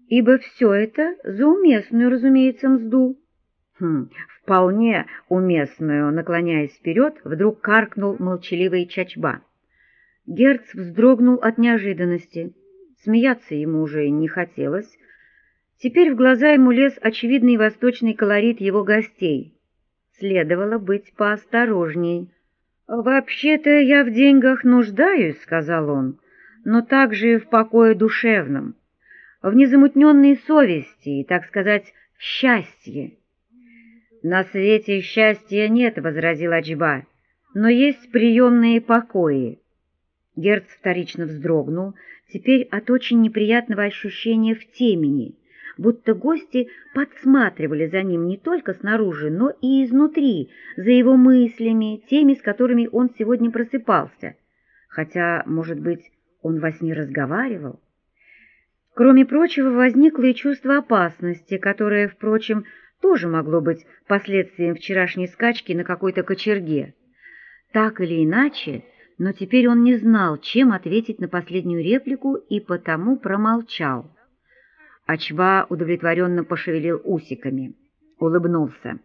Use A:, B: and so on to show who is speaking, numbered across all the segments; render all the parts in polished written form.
A: ибо все это за уместную, разумеется, мзду. Вполне уместную, наклоняясь вперед, вдруг каркнул молчаливый Чачба. Герц вздрогнул от неожиданности. Смеяться ему уже не хотелось. Теперь в глаза ему лез очевидный восточный колорит его гостей. Следовало быть поосторожней. «Вообще-то я в деньгах нуждаюсь», — сказал он, — «но также и в покое душевном, в незамутненной совести и, так сказать, в счастье». «На свете счастья нет», — возразил Ачба, — «но есть приемные покои». Герц вторично вздрогнул, теперь от очень неприятного ощущения в темени, будто гости подсматривали за ним не только снаружи, но и изнутри, за его мыслями, теми, с которыми он сегодня просыпался. Хотя, может быть, он во сне разговаривал? Кроме прочего, возникло и чувство опасности, которое, впрочем, тоже могло быть последствием вчерашней скачки на какой-то кочерге. Так или иначе, но теперь он не знал, чем ответить на последнюю реплику, и потому промолчал. Ачба удовлетворенно пошевелил усиками, улыбнулся.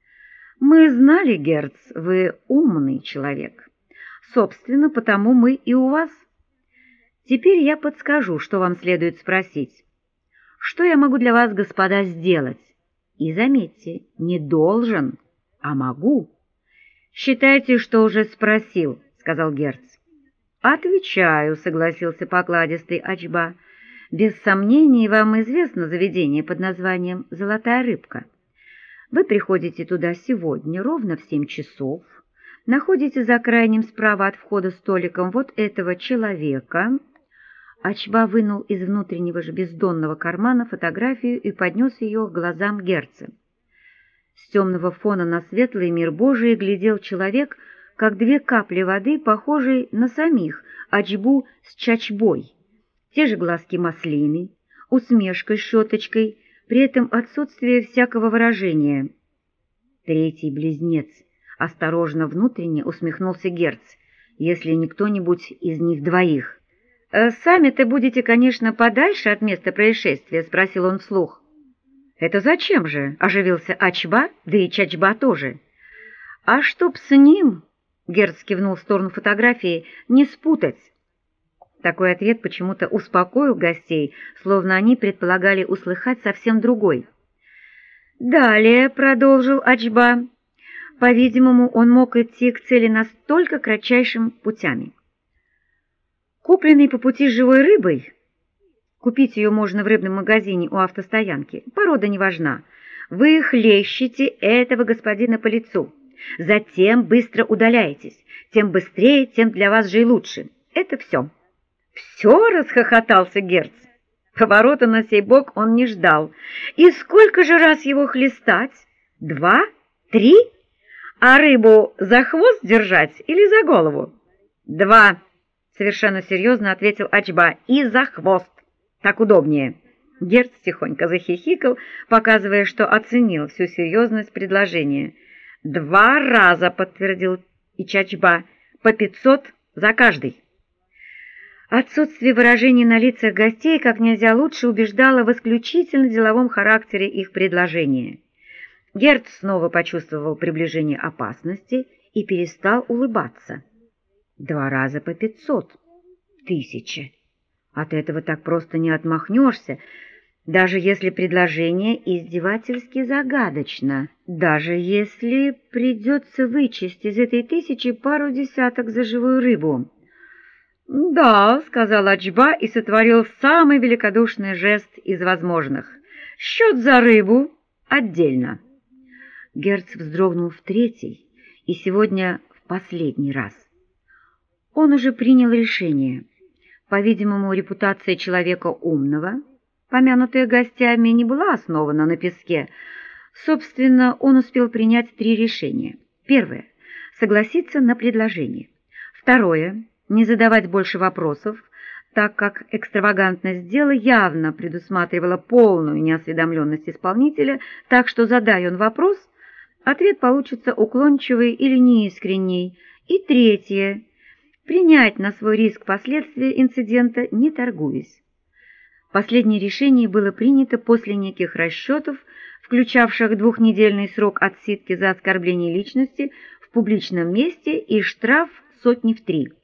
A: «Мы знали, Герц, вы умный человек. Собственно, потому мы и у вас. Теперь я подскажу, что вам следует спросить. Что я могу для вас, господа, сделать? И заметьте, не должен, а могу». «Считайте, что уже спросил», — сказал Герц. «Отвечаю», — согласился покладистый Ачба. «Без сомнений, вам известно заведение под названием «Золотая рыбка». Вы приходите туда сегодня ровно в 7 часов, находите за крайним справа от входа столиком вот этого человека». Ачба вынул из внутреннего же бездонного кармана фотографию и поднес ее к глазам Герца. С темного фона на светлый мир Божий глядел человек, как две капли воды, похожий на самих Ачбу с Чачбой. Те же глазки маслины, усмешкой щеточкой, при этом отсутствие всякого выражения. Третий близнец, осторожно внутренне усмехнулся Герц, если не кто-нибудь из них двоих. «Сами-то будете, конечно, подальше от места происшествия?» — спросил он вслух. «Это зачем же?» — оживился Ачба, да и Чачба тоже. «А чтоб с ним...» — Герц кивнул в сторону фотографии, — «не спутать». Такой ответ почему-то успокоил гостей, словно они предполагали услыхать совсем другой. «Далее», — продолжил Ачба, — «по-видимому, он мог идти к цели настолько кратчайшими путями. Купленный по пути живой рыбой, купить ее можно в рыбном магазине у автостоянки, порода не важна, вы хлещете этого господина по лицу, затем быстро удаляетесь, тем быстрее, тем для вас же и лучше. Это все». «Все?» — расхохотался Герц. Поворота на сей бок он не ждал. «И сколько же раз его хлестать? 2? 3? А рыбу за хвост держать или за голову?» «2», — совершенно серьезно ответил Ачба, — «и за хвост. Так удобнее». Герц тихонько захихикал, показывая, что оценил всю серьезность предложения. 2 раза, — подтвердил и Чачба, — по 500 за каждый. Отсутствие выражений на лицах гостей как нельзя лучше убеждало в исключительно деловом характере их предложения. Герц снова почувствовал приближение опасности и перестал улыбаться. 2 раза по 500. 1000. От этого так просто не отмахнешься, даже если предложение издевательски загадочно, даже если придется вычесть из этой 1000 пару десяток за живую рыбу. «Да», — сказал Ачба и сотворил самый великодушный жест из возможных. «Счет за рыбу отдельно». Герц вздрогнул в третий и сегодня в последний раз. Он уже принял решение. По-видимому, репутация человека умного, помянутая гостями, не была основана на песке. Собственно, он успел принять 3 решения. Первое — согласиться на предложение. Второе — не задавать больше вопросов, так как экстравагантность дела явно предусматривала полную неосведомленность исполнителя, так что, задай он вопрос, ответ получится уклончивый или неискренний. И третье — принять на свой риск последствия инцидента, не торгуясь. Последнее решение было принято после неких расчетов, включавших 2-недельный срок отсидки за оскорбление личности в публичном месте и штраф 100 в 3.